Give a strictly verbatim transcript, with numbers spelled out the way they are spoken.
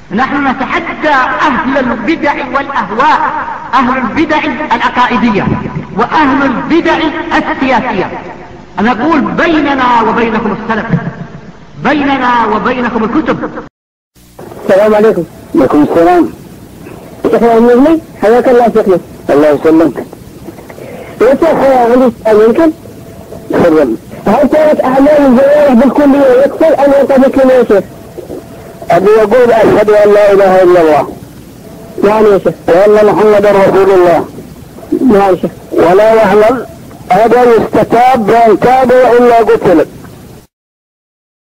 نحن نتحدى أهل البدع والأهواء، أهل البدع العقائدية وأهل البدع السياسية. نقول بيننا وبينكم السلف، بيننا وبينكم الكتب. السلام عليكم. وعليكم السلام. شيخنا المغني حياك الله شيخنا. الله يسلمك. يا شيخ عندي سؤال يمكن؟ تفضل. هل كانت أعمال الجوارح بالكلية يكفر أم ينطبق يا شيخ؟ أبي يقول أشهد أن لا إله إلا الله. نعم يا شيخ. وأن محمدا رسول الله. نعم يا شيخ. ولا يعلم هذا يستتاب وإن تاب وإلا قتل.